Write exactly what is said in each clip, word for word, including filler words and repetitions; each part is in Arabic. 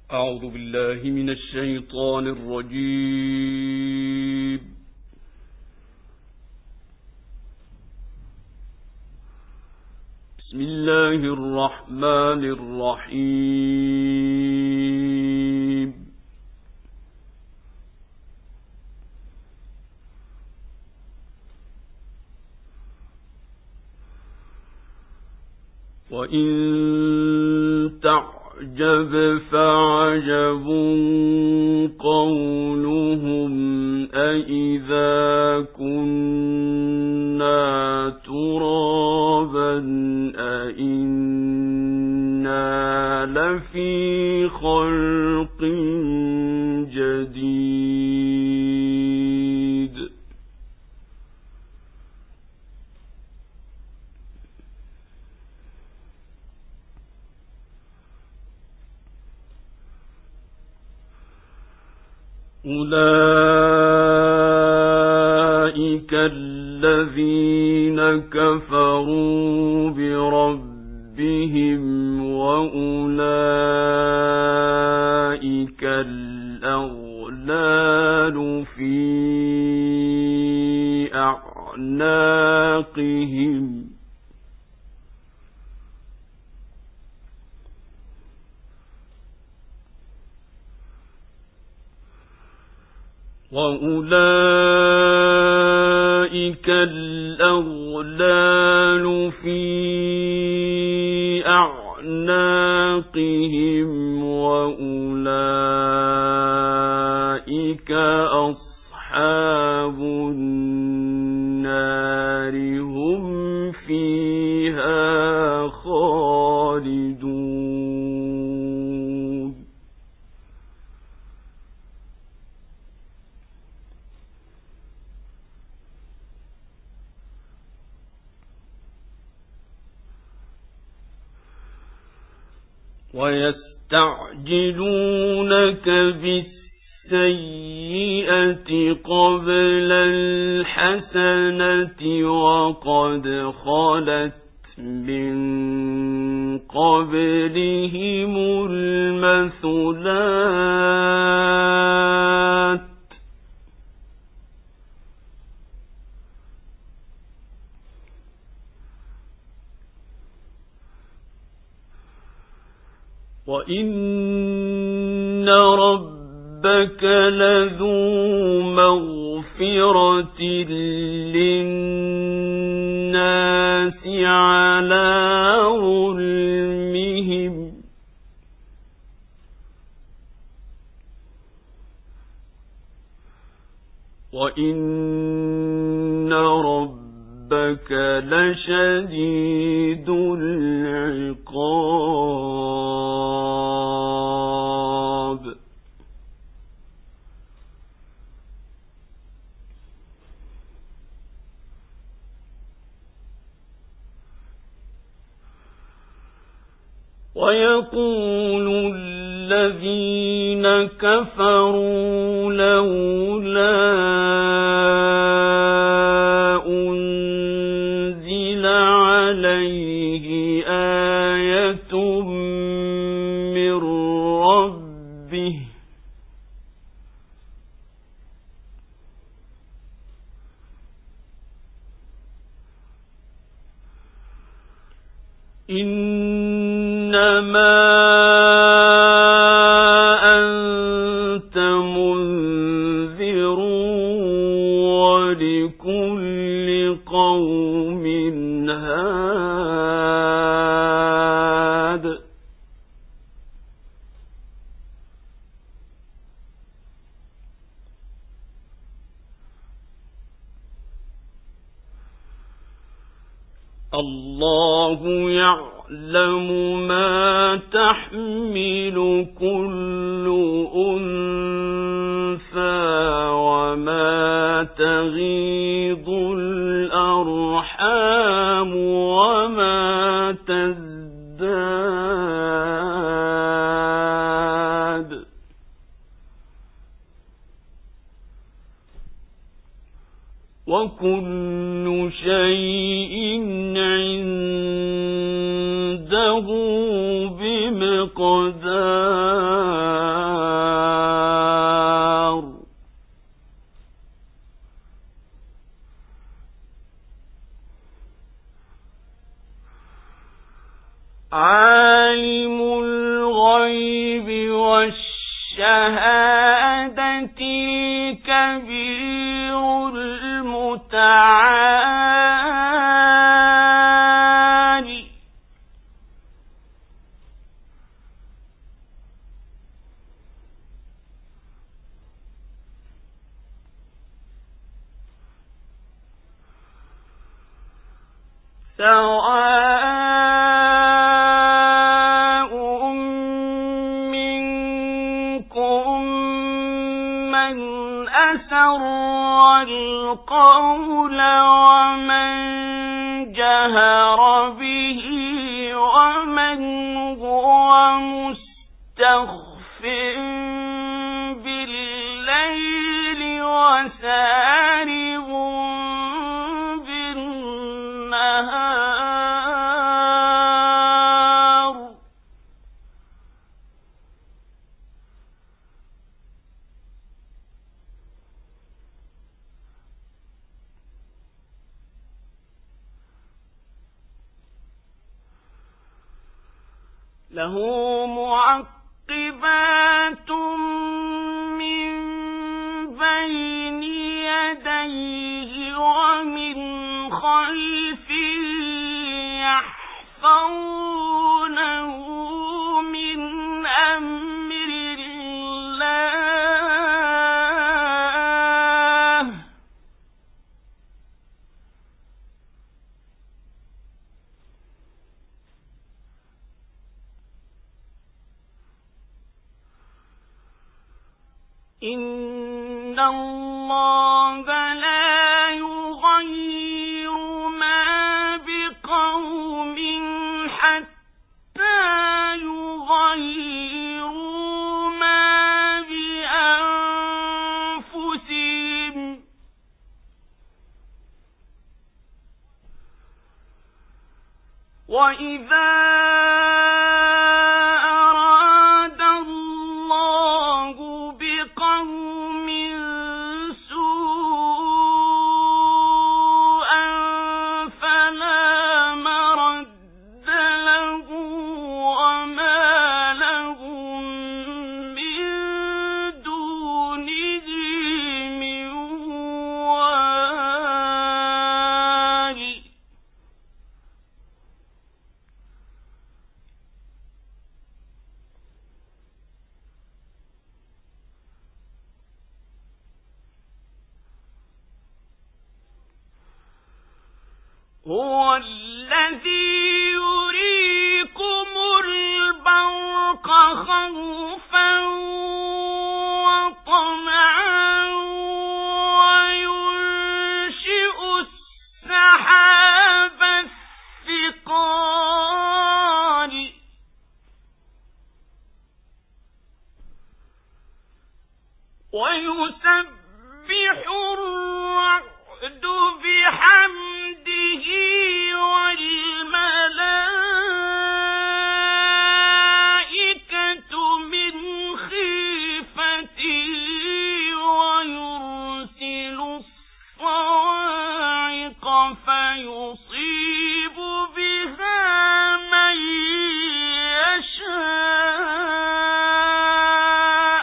أعوذ بالله من الشيطان الرجيم. بسم الله الرحمن الرحيم. وإن تعجب فعجب قولهم أإذا كنا ترابا أإنا لفي خلق جديد. أولئك الذين كفروا بربهم وأولئك الأغلال في أعناقهم وأولئك الأغلال في أعناقهم وأولئك أصحاب النار هم فيها خالدون. ويستعجلونك بالسيئة قبل الحسنة وقد خلت من قبلهم المثلات وإن ربك لذو مغفرة للناس على ظلمهم وإن ربك لشديد العقاب. ويقول الذين كفروا لولا أنزل عليه آية من ربه إنما أنت منذر ولكل قوم هاد. الله يعلم ما تحمل كل أنثى وما تغيض الأرحام وما تزداد وكل شيء عنده بمقدار. عالم الغيب والشهادة الكبير المتعال سواء منكم من أسر القول ومن جهر به ومن هو مستخف بالليل وسارب بالنهار له معقبات من بين يديه ومن خلفه يحفظونه من أمر الله إن الله لا يغير ما بقوم حتى يغيروا ما بأنفسهم وإذا أراد الله بقوم سوءا فلا مرد له وما لهم من دونه من وال هو الذي يريكم البرق خوفا وطمعا وينشئ السحاب الثقال ويسبح الرعد بحمده والملائكة من خيفته ويرسل الصواعق فيصيب بها من يشاء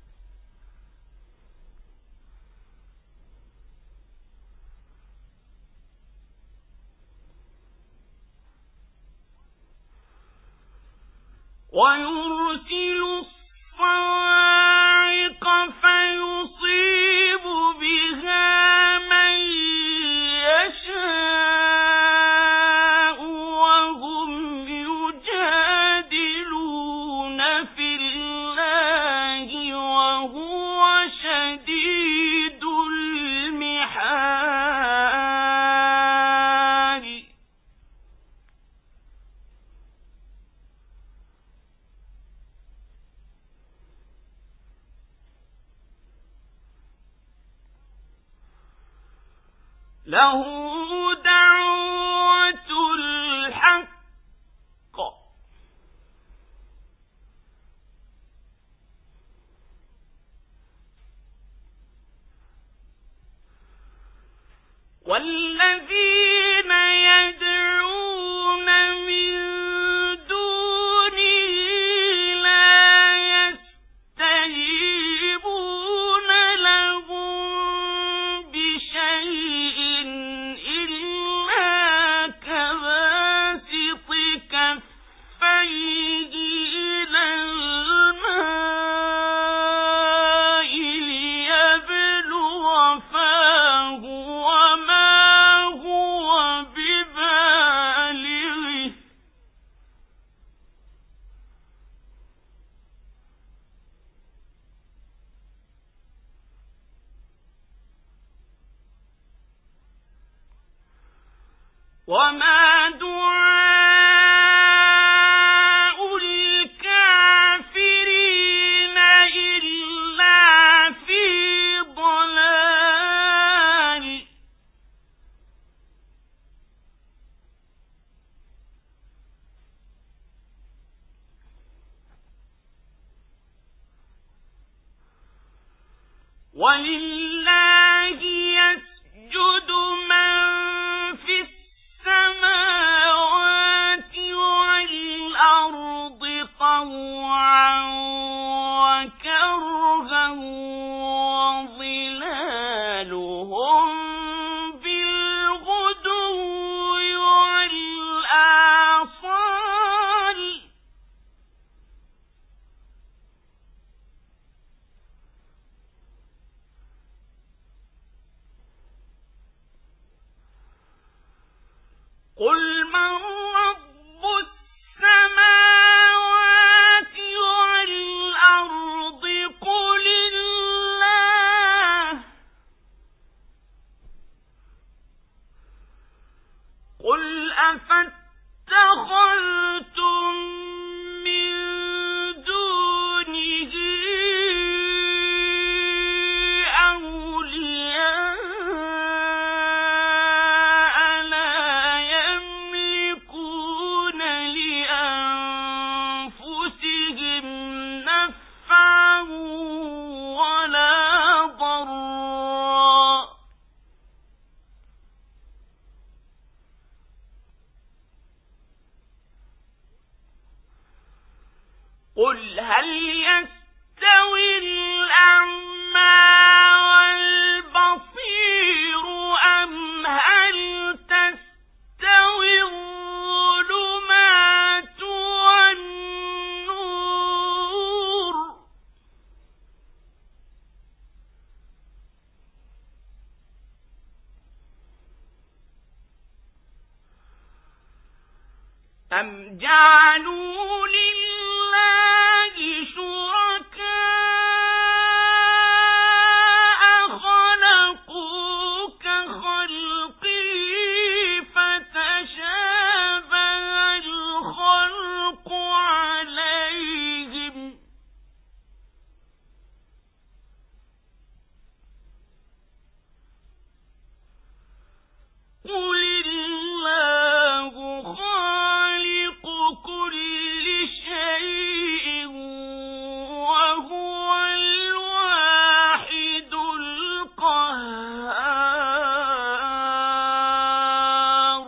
ويرسل الصواعق فيصيب بها من يشاء وهم يجادلون في الله وهو شديد المحال له دعوة الحق والذين يدعون من دونه وما دعاء الكافرين إلا في ضلال ولله يسجد من في السماوات والأرض طوعا وكرها وظلالهم بالغدو والآصال قل من رب السماوات والأرض قل الله قل أفاتخذتم من دونه أولياء لا يملكون لأنفسهم نفعا ولا ضرا قل هل يستوي الأعمى والبصير أم هل تستوي الظلمات والنور أم جعلوا لله شركاء خلقوا كخلقه فتشابه الخلق عليهم قل الله خالق كل شيء وهو الواحد القهار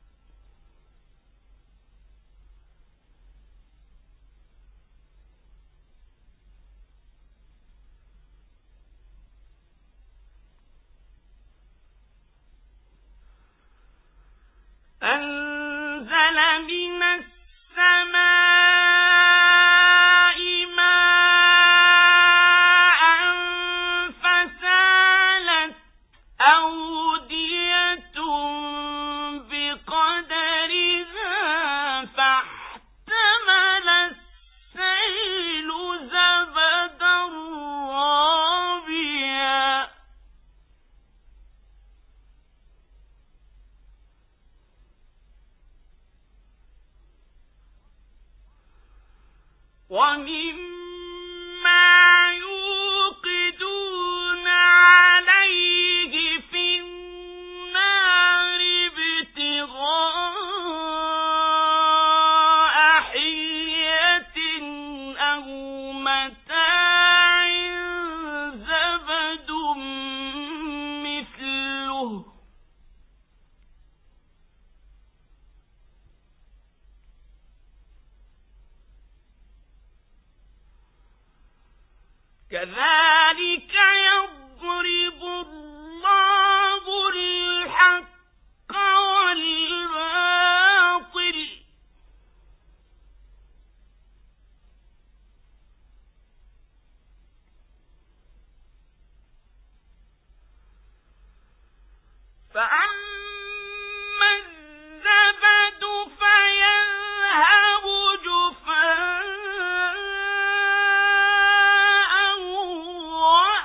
أنزل من السماء ماء فسالت أودية بقدرها فاحتمل السيل زبدا رابيا ومما يوقدون عليه في النار ابتغاء حلية أو متاع زبد مثله كذلك يضرب الله الحق والباطل فأما الزبد فيذهب جفاء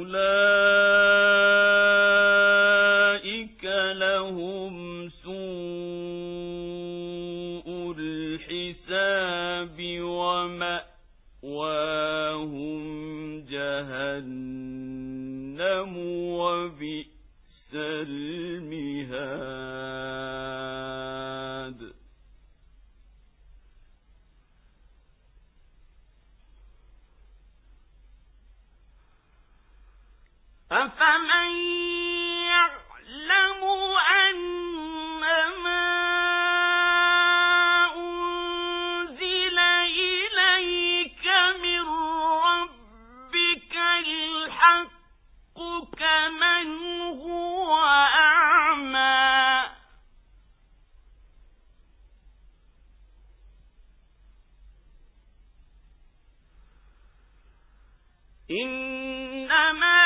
أولئك لهم سوء الحساب ومأواهم جهنم وبئس المهاد. أفمن يعلم أنما أنزل إليك من ربك الحق كمن هو أعمى إنما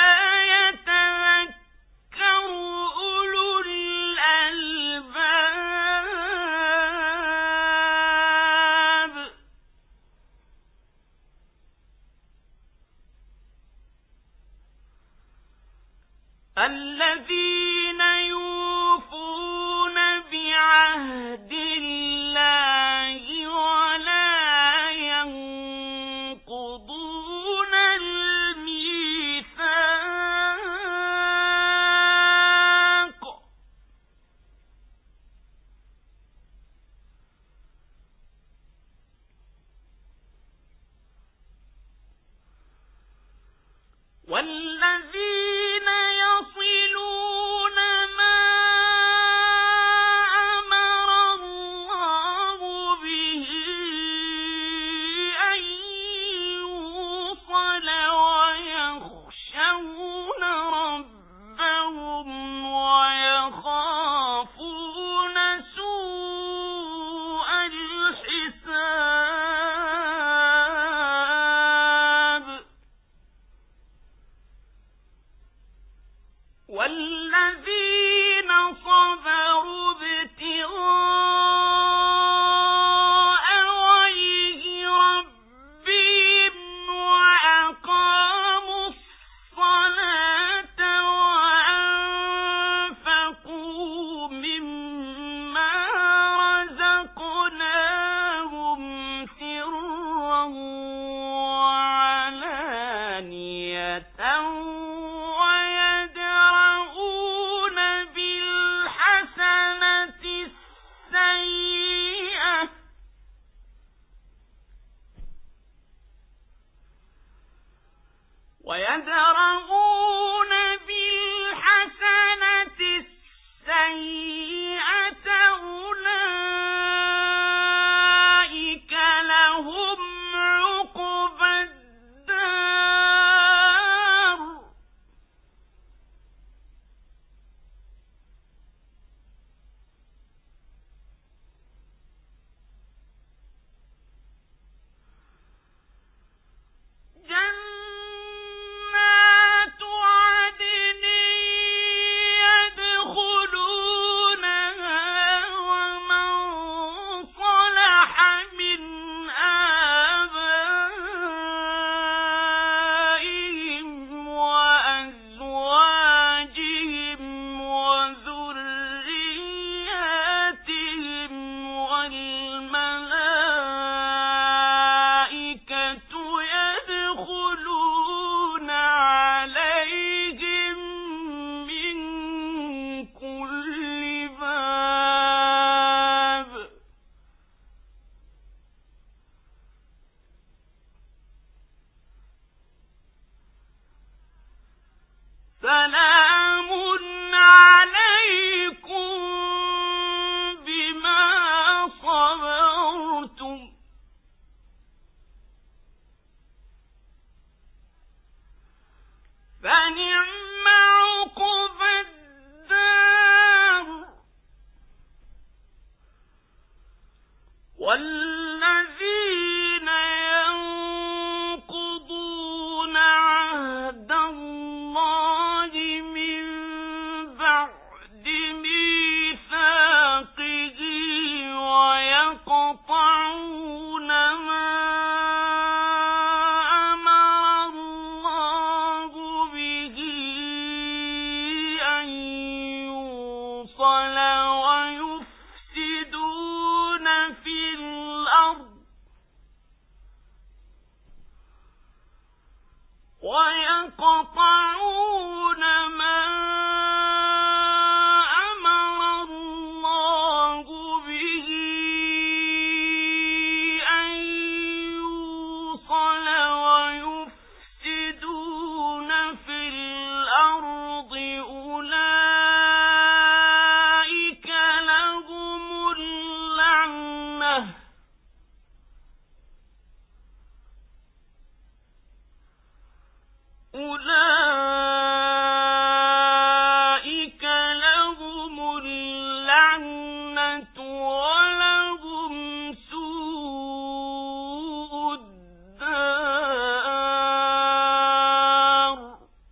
الذين يوفون بعهد الله ولا ينقضون الميثاق ويفسدون في الأرض ويقطعون ما أمر الله به أن يوصل ويفسدون في الأرض أولئك لهم اللعنة أولئك لهم اللعنة ولهم سوء الدار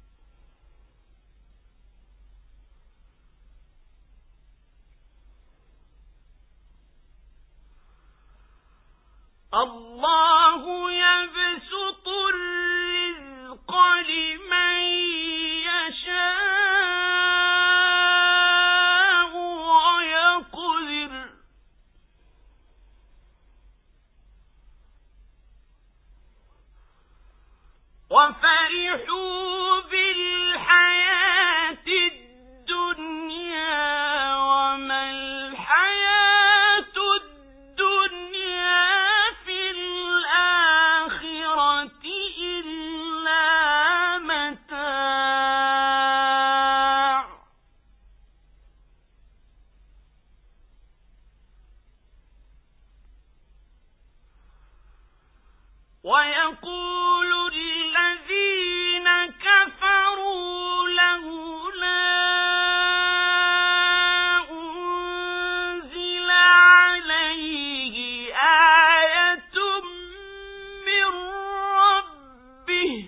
الله يبسط الرزق لمن يشاء ويقدر وفرحوا بالحياة الدنيا وما الحياة الدنيا في الآخرة إلا متاع ويقول الذين كفروا لولا أنزل عليه آية من ربه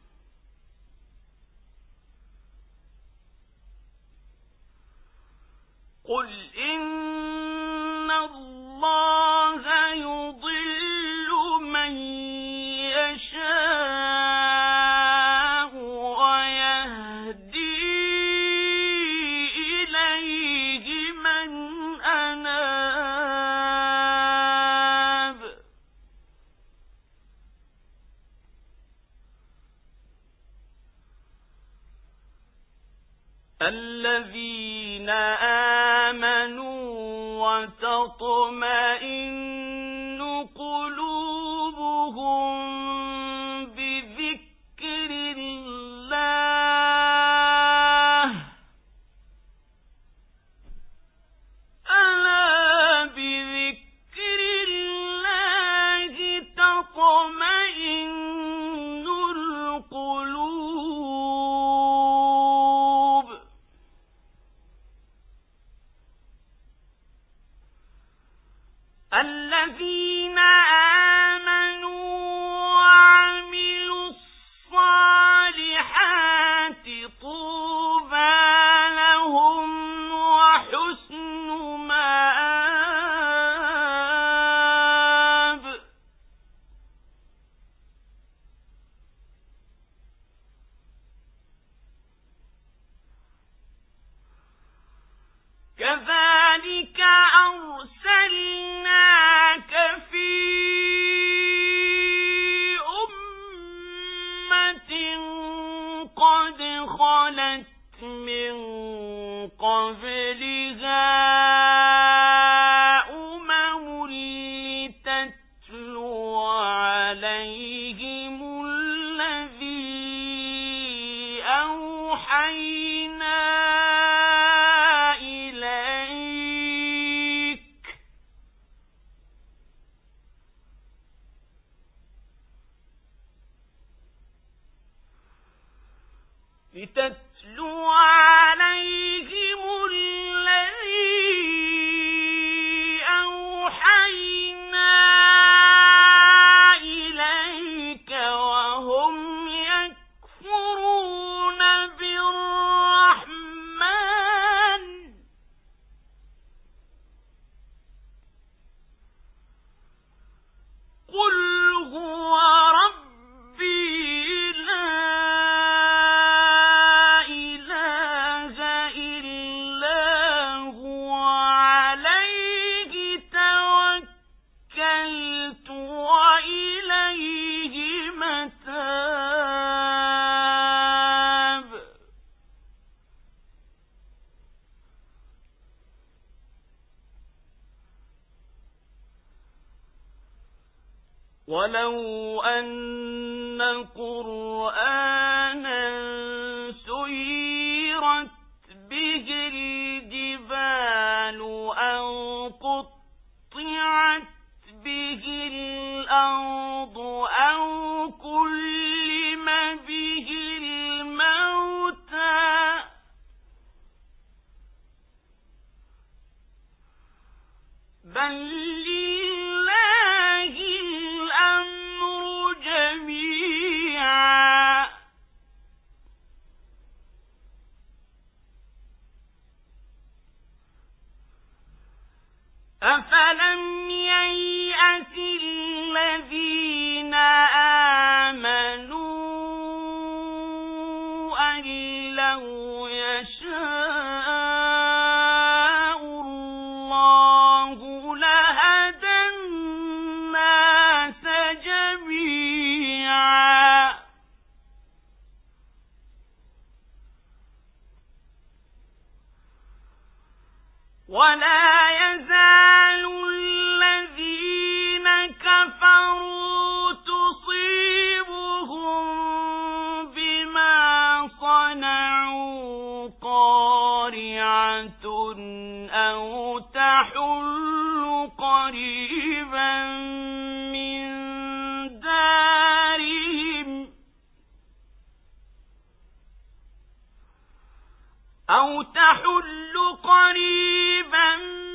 قل إن الله يضل من يشاء ويهدي إليه من أناب الذين آمنوا وتطمئن قلوبهم بذكر الله ألا بذكر الله تطمئن القلوب الذين آمنوا وعملوا الصالحات طوبى لهم وحسن مآب كذلك أرسلناك ولو أن قرآنا سيرت به الجبال أو قطعت به الأرض أو كلم به الموتى بل لله الأمر جميعا أفلم ييأس الذين آمنوا أن لو يشاء الله لهدى الناس جميعا ولا يزال الذين كفروا تصيبهم بما صنعوا قارعة أو تحل قريبا من دارهم أو تحل قريبا